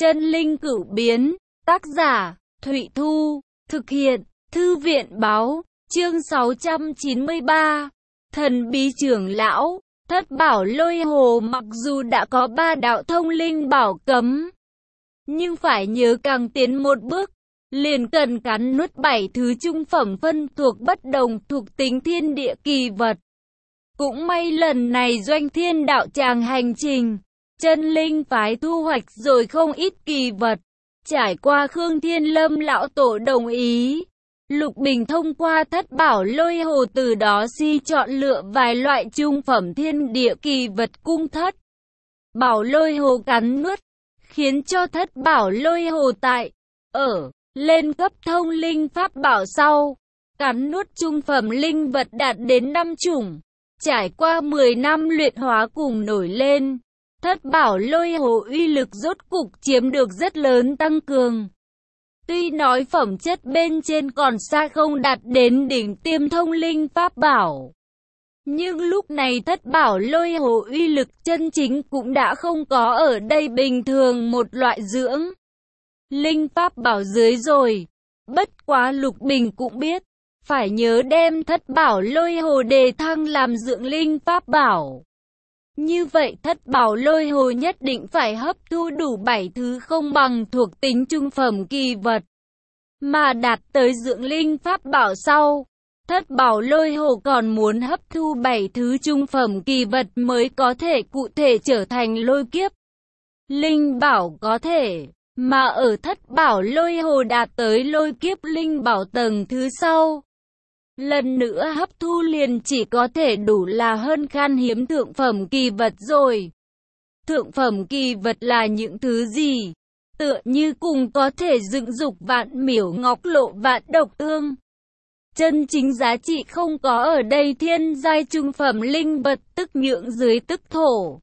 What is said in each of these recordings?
Chân linh cửu biến, tác giả, Thụy Thu, thực hiện, Thư viện báo, chương 693, thần bí trưởng lão, thất bảo lôi hồ mặc dù đã có 3 đạo thông linh bảo cấm, nhưng phải nhớ càng tiến một bước, liền cần cắn nuốt 7 thứ trung phẩm phân thuộc bất đồng thuộc tính thiên địa kỳ vật. Cũng may lần này doanh thiên đạo tràng hành trình, chân linh phái thu hoạch rồi không ít kỳ vật. Trải qua Khương Thiên Lâm lão tổ đồng ý, Lục Bình thông qua thất bảo lôi hồ từ đó chọn lựa vài loại trung phẩm thiên địa kỳ vật cung thất bảo lôi hồ cắn nuốt, khiến cho thất bảo lôi hồ tại lên cấp thông linh pháp bảo sau, cắn nuốt trung phẩm linh vật đạt đến 5 chủng. Trải qua 10 năm luyện hóa cùng nổi lên, thất bảo lôi hồ uy lực rốt cục chiếm được rất lớn tăng cường. Tuy nói phẩm chất bên trên còn xa không đạt đến đỉnh tiêm thông linh pháp bảo, nhưng lúc này thất bảo lôi hồ uy lực chân chính cũng đã không có ở đây bình thường một loại dưỡng linh pháp bảo dưới rồi. Bất quá Lục Bình cũng biết, phải nhớ đem thất bảo lôi hồ đề thăng làm dưỡng linh pháp bảo. Như vậy thất bảo lôi hồ nhất định phải hấp thu đủ 7 thứ không bằng thuộc tính trung phẩm kỳ vật. Mà đạt tới dưỡng linh pháp bảo sau, thất bảo lôi hồ còn muốn hấp thu 7 thứ trung phẩm kỳ vật mới có thể cụ thể trở thành lôi kiếp linh bảo có thể. Mà ở thất bảo lôi hồ đạt tới lôi kiếp linh bảo tầng thứ sau, lần nữa hấp thu liền chỉ có thể đủ là hơn khan hiếm thượng phẩm kỳ vật rồi. Thượng phẩm kỳ vật là những thứ gì? Tựa như cùng có thể dựng dục vạn miểu ngọc lộ vạn độc ương. Chân chính giá trị không có ở đây thiên giai trung phẩm linh vật tức nhượng dưới tức thổ.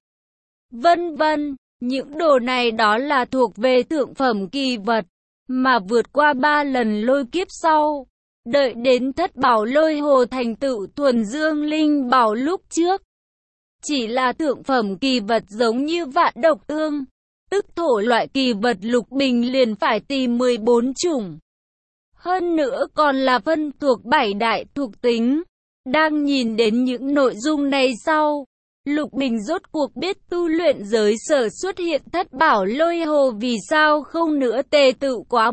Vân vân, những đồ này đó là thuộc về thượng phẩm kỳ vật, mà vượt qua 3 lần lôi kiếp sau. Đợi đến thất bảo lôi hồ thành tựu thuần dương linh bảo lúc trước, chỉ là thượng phẩm kỳ vật giống như vạn độc ương, tức thổ loại kỳ vật Lục Bình liền phải tìm 14 chủng. Hơn nữa còn là phân thuộc 7 đại thuộc tính. Đang nhìn đến những nội dung này sau, Lục Bình rốt cuộc biết tu luyện giới sở xuất hiện thất bảo lôi hồ vì sao không nữa tề tự quá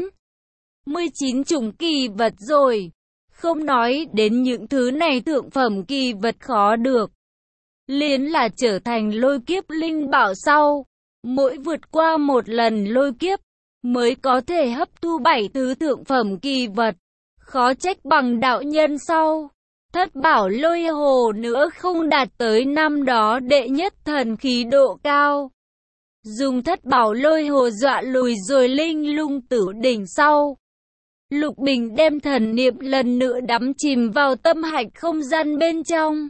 19 chủng kỳ vật rồi. Không nói đến những thứ này thượng phẩm kỳ vật khó được, liền là trở thành lôi kiếp linh bảo sau, mỗi vượt qua một lần lôi kiếp, mới có thể hấp thu 7 thứ thượng phẩm kỳ vật. Khó trách bằng đạo nhân sau, thất bảo lôi hồ nữa không đạt tới năm đó đệ nhất thần khí độ cao. Dùng thất bảo lôi hồ dọa lùi rồi linh lung tử đỉnh sau, Lục Bình đem thần niệm lần nữa đắm chìm vào tâm hạch không gian bên trong.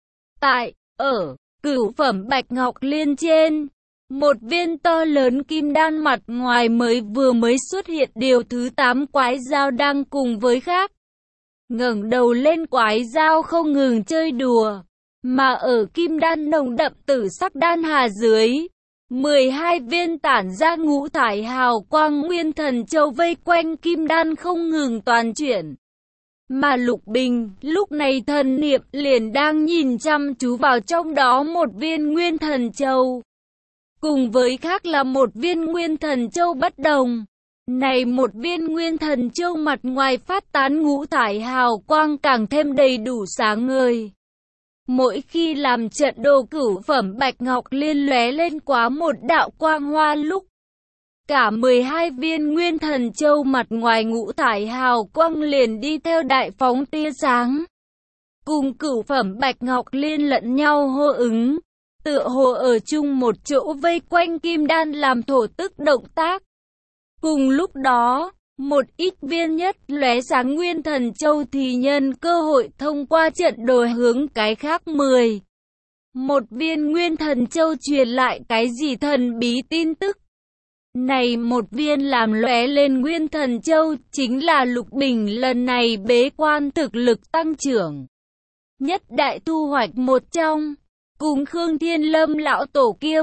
Cửu phẩm bạch ngọc liên trên, một viên to lớn kim đan mặt ngoài vừa mới xuất hiện điều thứ 8 quái dao đang cùng với khác. Ngẩng đầu lên quái dao không ngừng chơi đùa, mà ở kim đan nồng đậm tử sắc đan hà dưới, 12 viên tản ra ngũ thải hào quang nguyên thần châu vây quanh kim đan không ngừng toàn chuyển. Mà Lục Bình lúc này thần niệm liền đang nhìn chăm chú vào trong đó một viên nguyên thần châu. Cùng với khác là một viên nguyên thần châu bất đồng. Này một viên nguyên thần châu mặt ngoài phát tán ngũ thải hào quang càng thêm đầy đủ sáng ngời. Mỗi khi làm trận đồ cửu phẩm bạch ngọc liên lóe lên quá một đạo quang hoa lúc, cả 12 viên nguyên thần châu mặt ngoài ngũ thải hào quang liền đi theo đại phóng tia sáng. Cùng cửu phẩm bạch ngọc liên lẫn nhau hô ứng, tựa hồ ở chung một chỗ vây quanh kim đan làm thổ tức động tác. Cùng lúc đó, một ít viên nhất lóe sáng nguyên thần châu thì nhân cơ hội thông qua trận đồ hướng cái khác một viên nguyên thần châu truyền lại cái gì thần bí tin tức. Này một viên làm lóe lên nguyên thần châu chính là Lục Bình lần này bế quan thực lực tăng trưởng nhất đại thu hoạch một trong. cùng Khương Thiên Lâm lão tổ kia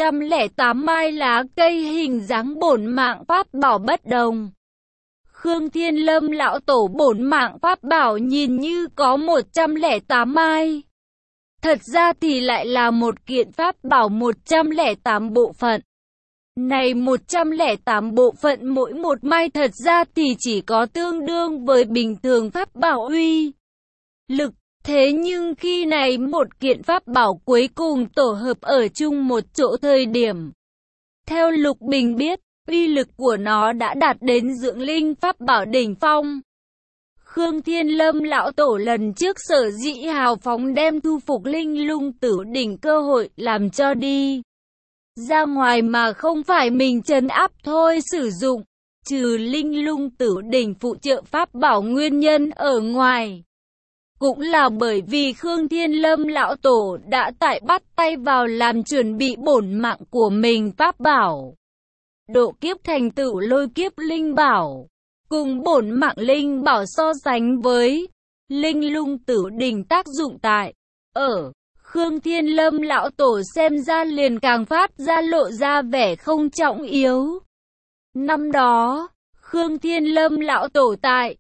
108 mai lá cây hình dáng bổn mạng pháp bảo bất đồng. Khương Thiên Lâm lão tổ bổn mạng pháp bảo nhìn như có 108 mai. Thật ra thì lại là một kiện pháp bảo 108 bộ phận. Này 108 bộ phận mỗi một mai thật ra thì chỉ có tương đương với bình thường pháp bảo uy lực. Thế nhưng khi này một kiện pháp bảo cuối cùng tổ hợp ở chung một chỗ thời điểm. Theo Lục Bình biết, uy lực của nó đã đạt đến dưỡng linh pháp bảo đỉnh phong. Khương Thiên Lâm lão tổ lần trước sở dĩ hào phóng đem thu phục linh lung tử đỉnh cơ hội làm cho đi ra ngoài mà không phải mình trấn áp thôi sử dụng, trừ linh lung tử đỉnh phụ trợ pháp bảo nguyên nhân ở ngoài. Cũng là bởi vì Khương Thiên Lâm lão tổ đã tại bắt tay vào làm chuẩn bị bổn mạng của mình pháp bảo. Độ kiếp thành tựu lôi kiếp linh bảo. Cùng bổn mạng linh bảo so sánh với linh lung tử đỉnh tác dụng tại Khương Thiên Lâm lão tổ xem ra liền càng phát ra lộ ra vẻ không trọng yếu. Năm đó, Khương Thiên Lâm lão tổ tại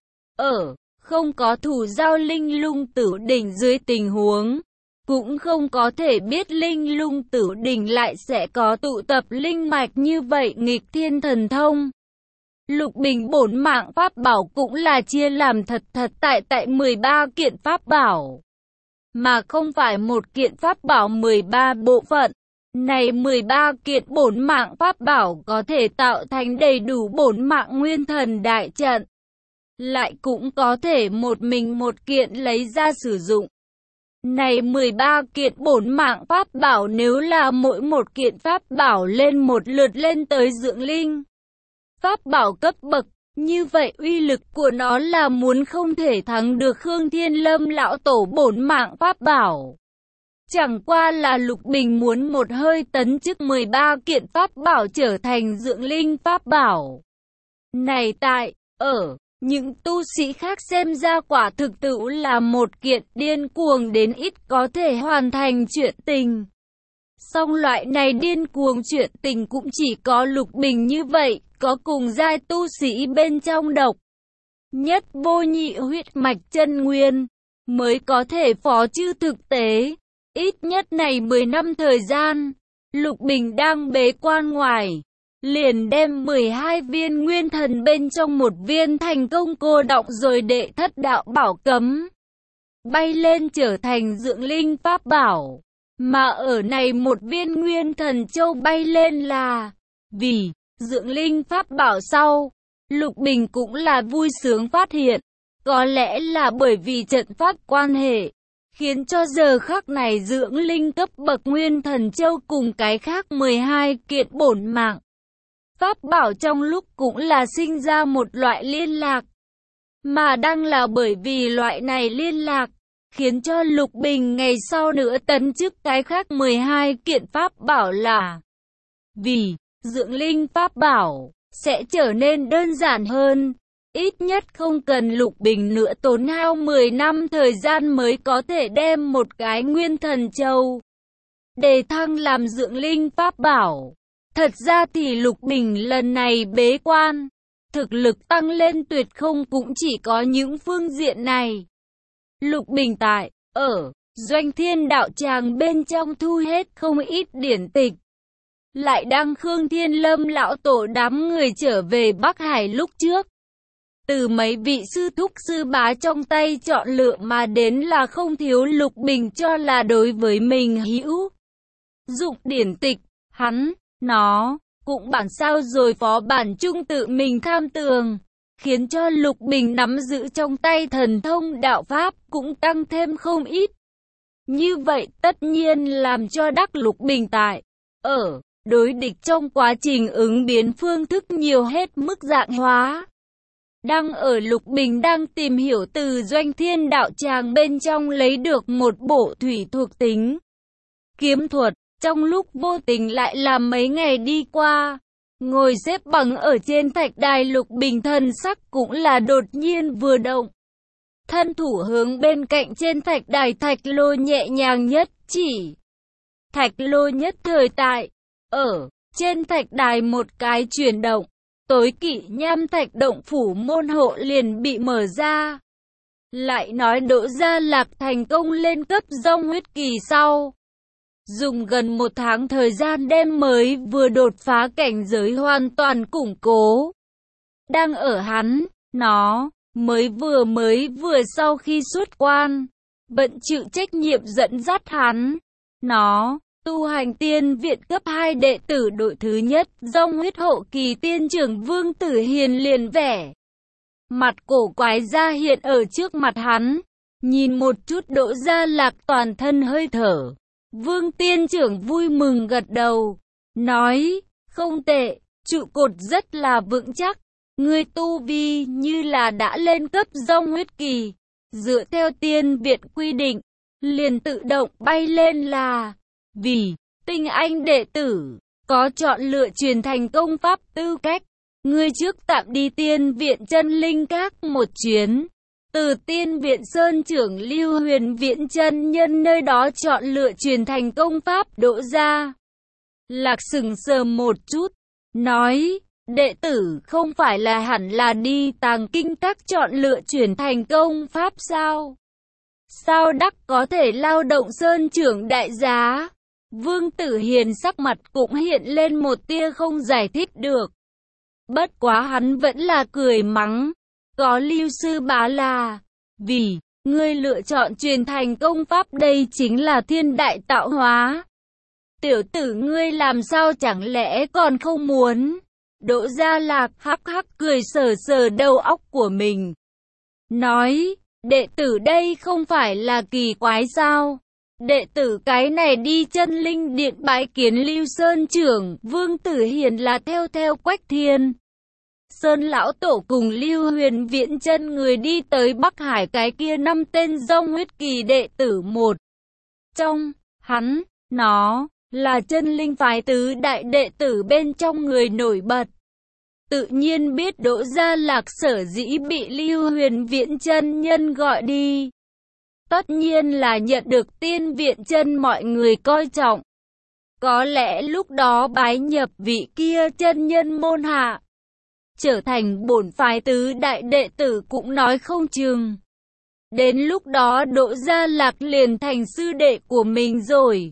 không có thủ giao linh lung tử đỉnh dưới tình huống, cũng không có thể biết linh lung tử đỉnh lại sẽ có tụ tập linh mạch như vậy nghịch thiên thần thông. Lục Bình bổn mạng pháp bảo cũng là chia làm thật tại 13 kiện pháp bảo, mà không phải một kiện pháp bảo 13 bộ phận. Này 13 kiện bổn mạng pháp bảo có thể tạo thành đầy đủ bổn mạng nguyên thần đại trận, lại cũng có thể một mình một kiện lấy ra sử dụng. Này 13 kiện bổn mạng pháp bảo nếu là mỗi một kiện pháp bảo lên một lượt lên tới dưỡng linh pháp bảo cấp bậc, như vậy uy lực của nó là muốn không thể thắng được Khương Thiên Lâm lão tổ bổn mạng pháp bảo. Chẳng qua là Lục Bình muốn một hơi tấn chức 13 kiện pháp bảo trở thành dưỡng linh pháp bảo. Này tại những tu sĩ khác xem ra quả thực tự là một kiện điên cuồng đến ít có thể hoàn thành chuyện tình. Song loại này điên cuồng chuyện tình cũng chỉ có Lục Bình như vậy, có cùng giai tu sĩ bên trong độc nhất vô nhị huyết mạch chân nguyên mới có thể phó chứ thực tế. Ít nhất này 10 năm thời gian, Lục Bình đang bế quan ngoài, liền đem 12 viên nguyên thần bên trong một viên thành công cô đọng rồi đệ thất đạo bảo cấm bay lên trở thành dưỡng linh pháp bảo. Mà ở này một viên nguyên thần châu bay lên là vì dưỡng linh pháp bảo sau. Lục Bình cũng là vui sướng phát hiện, có lẽ là bởi vì trận pháp quan hệ, khiến cho giờ khắc này dưỡng linh cấp bậc nguyên thần châu cùng cái khác 12 kiện bổn mạng pháp bảo trong lúc cũng là sinh ra một loại liên lạc. Mà đang là bởi vì loại này liên lạc, khiến cho Lục Bình ngày sau nữa tấn chức cái khác 12 kiện pháp bảo là vì dưỡng linh pháp bảo sẽ trở nên đơn giản hơn. Ít nhất không cần Lục Bình nữa tốn hao 10 năm thời gian mới có thể đem một cái nguyên thần châu đề thăng làm dưỡng linh pháp bảo. Thật ra thì Lục Bình lần này bế quan, thực lực tăng lên tuyệt không cũng chỉ có những phương diện này. Lục Bình tại Doanh Thiên đạo tràng bên trong thu hết không ít điển tịch, lại đăng Khương Thiên Lâm lão tổ đám người trở về Bắc Hải lúc trước. Từ mấy vị sư thúc sư bá trong tay chọn lựa mà đến là không thiếu. Lục Bình cho là đối với mình hữu dụng điển tịch, nó cũng bản sao rồi phó bản chung tự mình tham tường, khiến cho Lục Bình nắm giữ trong tay thần thông đạo pháp cũng tăng thêm không ít. Như vậy tất nhiên làm cho đắc Lục Bình tại đối địch trong quá trình ứng biến phương thức nhiều hết mức dạng hóa. Đang ở Lục Bình đang tìm hiểu từ Doanh Thiên đạo tràng bên trong lấy được một bộ thủy thuộc tính kiếm thuật, trong lúc vô tình lại là mấy ngày đi qua, ngồi xếp bằng ở trên thạch đài, Lục Bình thần sắc cũng là đột nhiên vừa động. Thân thủ hướng bên cạnh trên thạch đài thạch lô nhẹ nhàng nhất chỉ. Thạch lô nhất thời tại, ở trên thạch đài một cái chuyển động, tối kỵ nham thạch động phủ môn hộ liền bị mở ra. Lại nói Đỗ Gia Lạc thành công lên cấp Dông huyết kỳ sau, dùng gần 1 tháng thời gian đem mới vừa đột phá cảnh giới hoàn toàn củng cố. Đang ở hắn, nó, mới vừa sau khi xuất quan, bận chịu trách nhiệm dẫn dắt hắn, nó, tu hành tiên viện cấp 2 đệ tử đội thứ nhất, Dông huyết hộ kỳ tiên trưởng Vương Tử Hiền liền vẻ mặt cổ quái ra hiện ở trước mặt hắn, nhìn một chút Đỗ Gia Lạc toàn thân hơi thở. Vương tiên trưởng vui mừng gật đầu, nói, không tệ, trụ cột rất là vững chắc, ngươi tu vi như là đã lên cấp Dông huyết kỳ, dựa theo tiên viện quy định, liền tự động bay lên là, vì tinh anh đệ tử, có chọn lựa truyền thành công pháp tư cách, ngươi trước tạm đi tiên viện chân linh các một chuyến. Từ tiên viện Sơn trưởng Lưu Huyền Viễn chân nhân nơi đó chọn lựa truyền thành công pháp. Đỗ Gia Lạc sững sờ một chút, nói, đệ tử không phải là hẳn là đi Tàng Kinh các chọn lựa truyền thành công pháp sao? Sao đắc có thể lao động Sơn trưởng đại giá? Vương Tử Hiền sắc mặt cũng hiện lên một tia không giải thích được. Bất quá hắn vẫn là cười mắng. Có Lưu sư bá là, vì, ngươi lựa chọn truyền thành công pháp đây chính là thiên đại tạo hóa. Tiểu tử ngươi làm sao chẳng lẽ còn không muốn? Đỗ Gia Lạc hắc hắc cười sờ sờ đầu óc của mình. Nói, đệ tử đây không phải là kỳ quái sao? Đệ tử cái này đi chân linh điện bái kiến Lưu Sơn trưởng, Vương Tử Hiền là theo Quách Thiên Sơn lão tổ cùng Lưu Huyền Viễn chân người đi tới Bắc Hải cái kia 5 tên Dông huyết kỳ đệ tử một. Trong, hắn, nó, là chân linh phái tứ đại đệ tử bên trong người nổi bật. Tự nhiên biết Đỗ Gia Lạc sở dĩ bị Lưu Huyền Viễn chân nhân gọi đi. Tất nhiên là nhận được tiên viện chân mọi người coi trọng. Có lẽ lúc đó bái nhập vị kia chân nhân môn hạ, trở thành bổn phái tứ đại đệ tử cũng nói không chừng. Đến lúc đó Đỗ Gia Lạc liền thành sư đệ của mình rồi.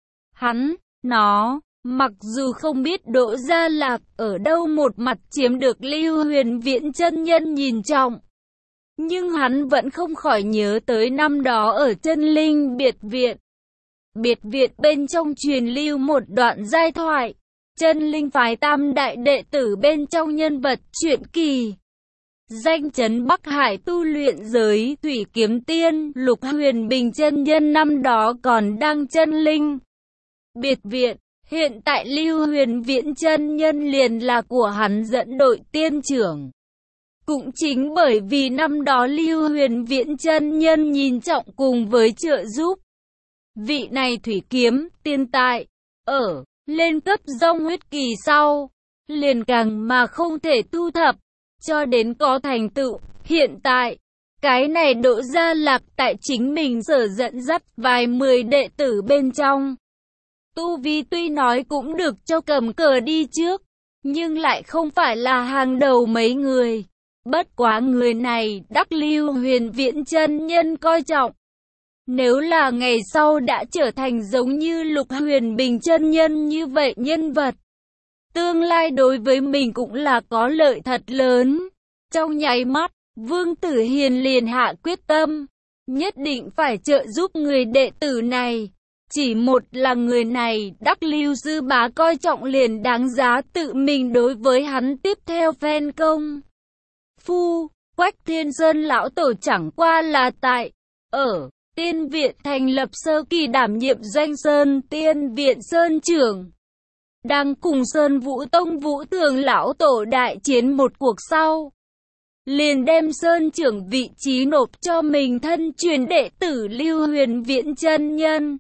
Hắn, nó, mặc dù không biết Đỗ Gia Lạc ở đâu một mặt chiếm được Lưu Huyền Viễn chân nhân nhìn trọng, nhưng hắn vẫn không khỏi nhớ tới năm đó ở chân linh biệt viện. Biệt viện bên trong truyền lưu một đoạn giai thoại. Chân linh phái tam đại đệ tử bên trong nhân vật truyện kỳ. Danh chấn Bắc Hải tu luyện giới thủy kiếm tiên, Lục Huyền Bình chân nhân năm đó còn đang chân linh biệt viện. Hiện tại Lưu Huyền Viễn chân nhân liền là của hắn dẫn đội tiên trưởng. Cũng chính bởi vì năm đó Lưu Huyền Viễn chân nhân nhìn trọng cùng với trợ giúp vị này thủy kiếm tiên tại ở lên cấp Dông huyết kỳ sau, liền càng mà không thể thu thập, cho đến có thành tựu. Hiện tại, cái này Đỗ Gia Lạc tại chính mình sở dẫn dắt vài 10 đệ tử bên trong. Tu vi tuy nói cũng được cho cầm cờ đi trước, nhưng lại không phải là hàng đầu mấy người. Bất quá người này đắc Lưu Huyền Viễn chân nhân coi trọng. Nếu là ngày sau đã trở thành giống như Lục Huyền Bình chân nhân như vậy nhân vật, tương lai đối với mình cũng là có lợi thật lớn. Trong nháy mắt, Vương Tử Hiền liền hạ quyết tâm, nhất định phải trợ giúp người đệ tử này. Chỉ một là người này đắc Lưu sư bá coi trọng liền đáng giá tự mình đối với hắn tiếp theo phen công phu. Quách Thiên Sơn lão tổ chẳng qua là tại ở tiên viện thành lập sơ kỳ đảm nhiệm doanh Sơn tiên viện Sơn trưởng, đang cùng Sơn Vũ Tông Vũ Thường lão tổ đại chiến một cuộc sau, liền đem Sơn trưởng vị trí nộp cho mình thân truyền đệ tử Lưu Huyền Viễn chân nhân.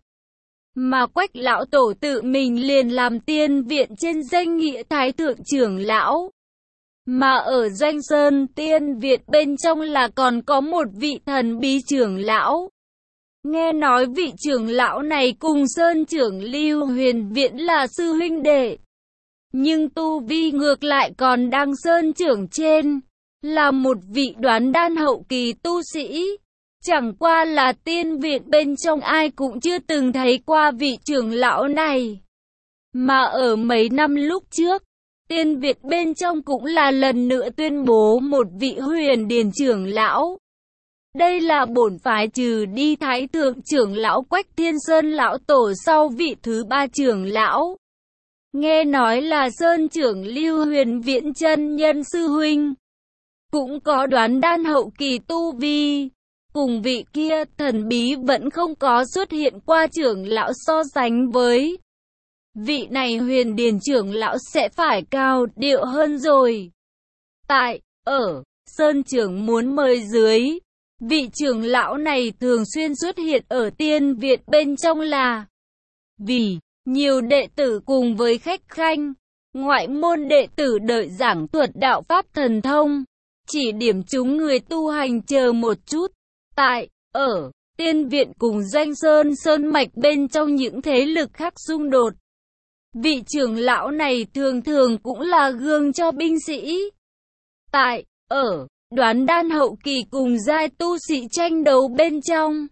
Mà Quách lão tổ tự mình liền làm tiên viện trên danh nghĩa thái thượng trưởng lão. Mà ở doanh Sơn tiên viện bên trong là còn có một vị thần bí trưởng lão. Nghe nói vị trưởng lão này cùng Sơn trưởng Lưu Huyền Viễn là sư huynh đệ, nhưng tu vi ngược lại còn đang Sơn trưởng trên, là một vị đoán đan hậu kỳ tu sĩ. Chẳng qua là tiên viện bên trong ai cũng chưa từng thấy qua vị trưởng lão này. Mà ở mấy năm lúc trước, tiên viện bên trong cũng là lần nữa tuyên bố một vị Huyền Điền trưởng lão. Đây là bổn phái trừ đi Thái thượng trưởng lão Quách Thiên Sơn lão tổ sau vị thứ 3 trưởng lão. Nghe nói là Sơn trưởng Lưu Huyền Viễn chân nhân sư huynh, cũng có đoán đan hậu kỳ tu vi. Cùng vị kia thần bí vẫn không có xuất hiện qua trưởng lão, so sánh với vị này Huyền Điền trưởng lão sẽ phải cao điệu hơn rồi. Tại ở Sơn trưởng muốn mời dưới, vị trưởng lão này thường xuyên xuất hiện ở tiên viện bên trong là vì nhiều đệ tử cùng với khách khanh, ngoại môn đệ tử đợi giảng thuật đạo pháp thần thông, chỉ điểm chúng người tu hành chờ một chút. Tại ở tiên viện cùng Doanh Sơn Sơn mạch bên trong những thế lực khác xung đột, vị trưởng lão này thường thường cũng là gương cho binh sĩ. Tại ở đoán đan hậu kỳ cùng giai tu sĩ tranh đấu bên trong,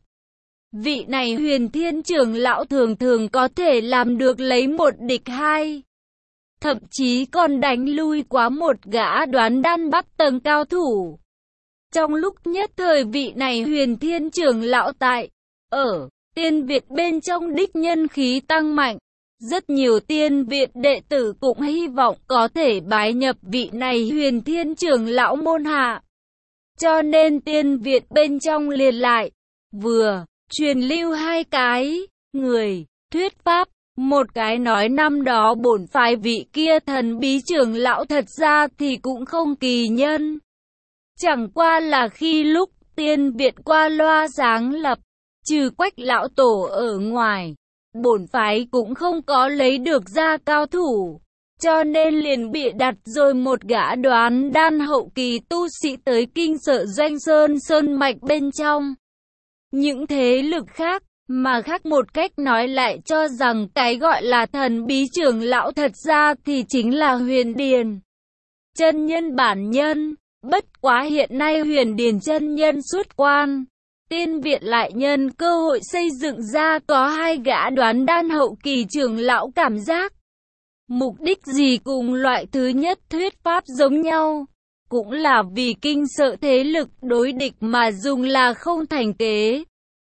vị này Huyền Thiên trưởng lão thường thường có thể làm được lấy một địch hai, thậm chí còn đánh lui quá một gã đoán đan bắc tầng cao thủ. Trong lúc nhất thời vị này Huyền Thiên trưởng lão tại ở tiên viện bên trong đích nhân khí tăng mạnh, rất nhiều tiên viện đệ tử cũng hy vọng có thể bái nhập vị này Huyền Thiên trưởng lão môn hạ. Cho nên tiên viện bên trong liền lại vừa truyền lưu hai cái người thuyết pháp, một cái nói năm đó bổn phái vị kia thần bí trưởng lão thật ra thì cũng không kỳ nhân. Chẳng qua là khi lúc tiên viện qua loa giáng lập, trừ Quách lão tổ ở ngoài, bổn phái cũng không có lấy được ra cao thủ, cho nên liền bịa đặt rồi một gã đoán đan hậu kỳ tu sĩ tới kinh sợ Doanh Sơn Sơn mạch bên trong. Những thế lực khác, mà khác một cách nói lại cho rằng cái gọi là thần bí trưởng lão thật ra thì chính là Huyền Điền chân nhân bản nhân. Bất quá hiện nay Huyền Điền chân nhân xuất quan, tiên viện lại nhân cơ hội xây dựng ra có hai gã đoán đan hậu kỳ trưởng lão, cảm giác mục đích gì cùng loại thứ nhất thuyết pháp giống nhau, cũng là vì kinh sợ thế lực đối địch mà dùng là không thành kế.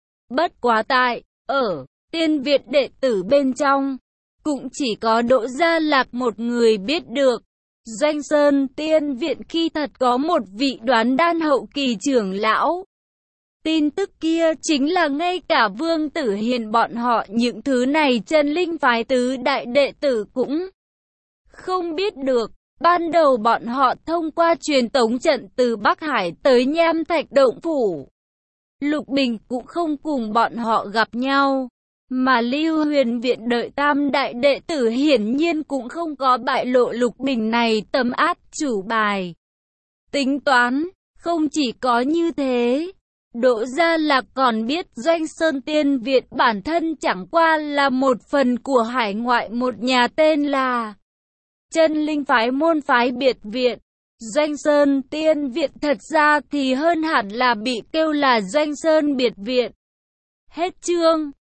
Bất quá tại ở tiên viện đệ tử bên trong, cũng chỉ có Đỗ Gia Lạc một người biết được. Doanh Sơn tiên viện khi thật có một vị đoán đan hậu kỳ trưởng lão. Tin tức kia chính là ngay cả Vương Tử Hiền bọn họ những thứ này chân linh phái tứ đại đệ tử cũng không biết được. Ban đầu bọn họ thông qua truyền tống trận từ Bắc Hải tới Nham Thạch Động Phủ, Lục Bình cũng không cùng bọn họ gặp nhau. Mà Lưu Huyền Viện đợi tam đại đệ tử hiển nhiên cũng không có bại lộ Lục Bình này tấm át chủ bài. Tính toán, không chỉ có như thế, Đỗ Gia Lạc còn biết Doanh Sơn Tiên Viện bản thân chẳng qua là một phần của hải ngoại một nhà tên là Chân Linh Phái môn phái biệt viện. Doanh Sơn Tiên Viện thật ra thì hơn hẳn là bị kêu là Doanh Sơn Biệt Viện. Hết chương.